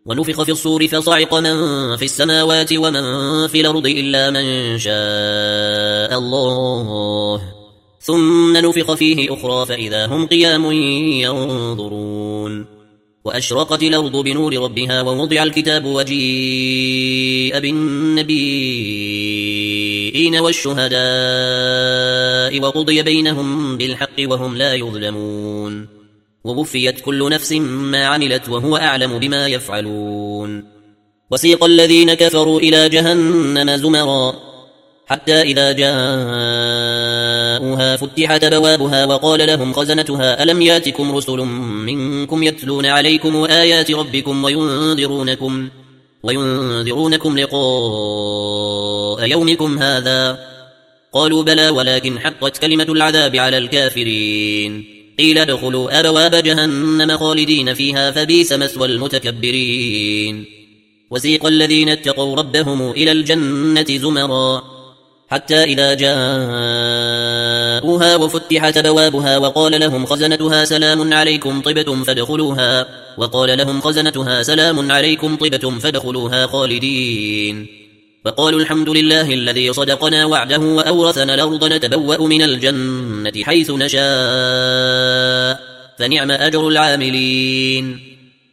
ونفخ في الصور فصعق من في السماوات ومن في الأرض إلا من شاء الله ثم نفخ فيه أخرى فإذا هم قيام ينظرون وأشرقت الأرض بنور ربها ووضع الكتاب وجيء بالنبيين والشهداء وقضي بينهم بالحق وهم لا يظلمون ووفيت كل نفس ما عملت وهو أعلم بما يفعلون وسيق الذين كفروا إلى جهنم زمرا حتى إذا جاءوها فتحت بوابها وقال لهم خزنتها ألم ياتكم رسل منكم يتلون عليكم آيات ربكم وينذرونكم لقاء يومكم هذا قالوا بلى ولكن حقت كلمة العذاب على الكافرين قيل ادخلوا أبواب جهنم خالدين فيها فبئس مثوى المتكبرين وسيق الذين اتقوا ربهم إلى الجنة زمرا حتى إذا جاءوها وفتحت بوابها وقال لهم خزنتها سلام عليكم طبتم فادخلوها خالدين وقالوا الحمد لله الذي صدقنا وعده وأورثنا الأرض نتبوأ من الجنة حيث نشاء فنعم أجر العاملين